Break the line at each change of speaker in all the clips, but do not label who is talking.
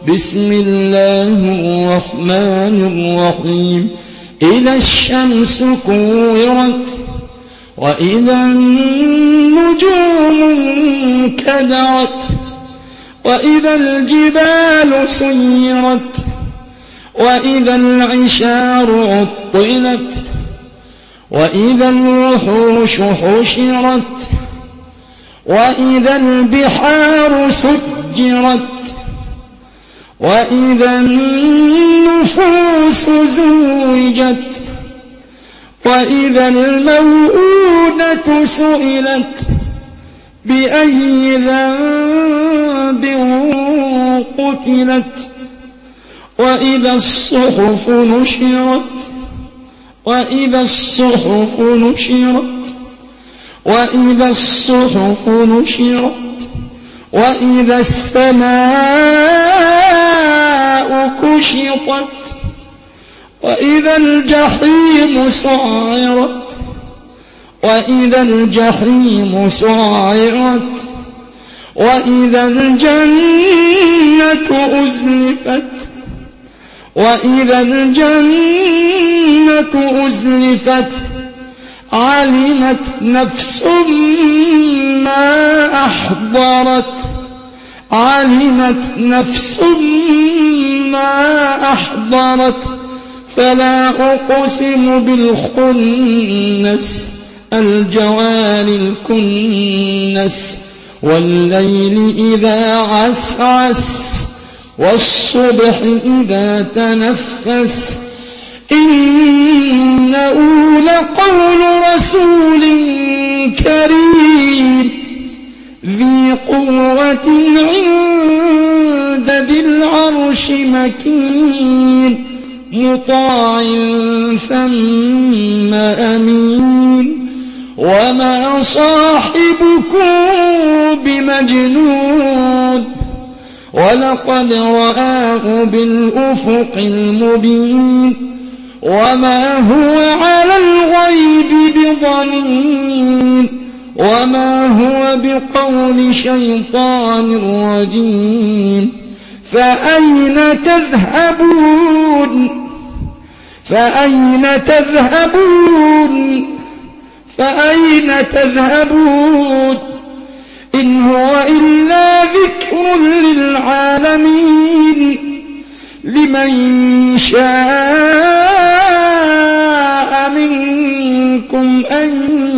بسم الله الرحمن الرحيم إذا الشمس كورت وإذا النجوم انكدرت وإذا الجبال سيرت وإذا العشار عطلت وإذا الوحوش حشرت وإذا البحار سجرت وإذا النفوس زوجت وإذا الموءودة سئلت بأي ذنب قتلت وإذا الصحف نشرت وإذا الصحف نشرت وإذا الصحف نشرت وإذا السماء كشطت وإذا الجحيم سعرت وإذا الجحيم سعرت وإذا الجنة أزلفت وإذا الجنة أزلفت علمت نفس ما أحضرت علمت نفس ما أحضرت فلا أقسم بالخنس الجوار الكنس والليل إذا عسعس والصبح إذا تنفس إنه لقول رسول كريم ذي قوة عند ذي العرش مكين مطاع ثم أمين وما صاحبكم بمجنون ولقد رآه بالأفق المبين وما هو على الغيب بضنين وما هو بقول شيطان رجيم فأين تذهبون فأين تذهبون فأين تذهبون إن هو إلا ذكر للعالمين لمن شاء منكم أن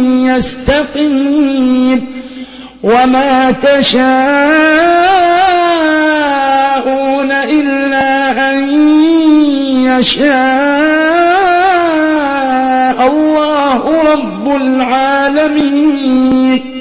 يستقيم وما تشاءون إلا أن يشاء الله رب العالمين.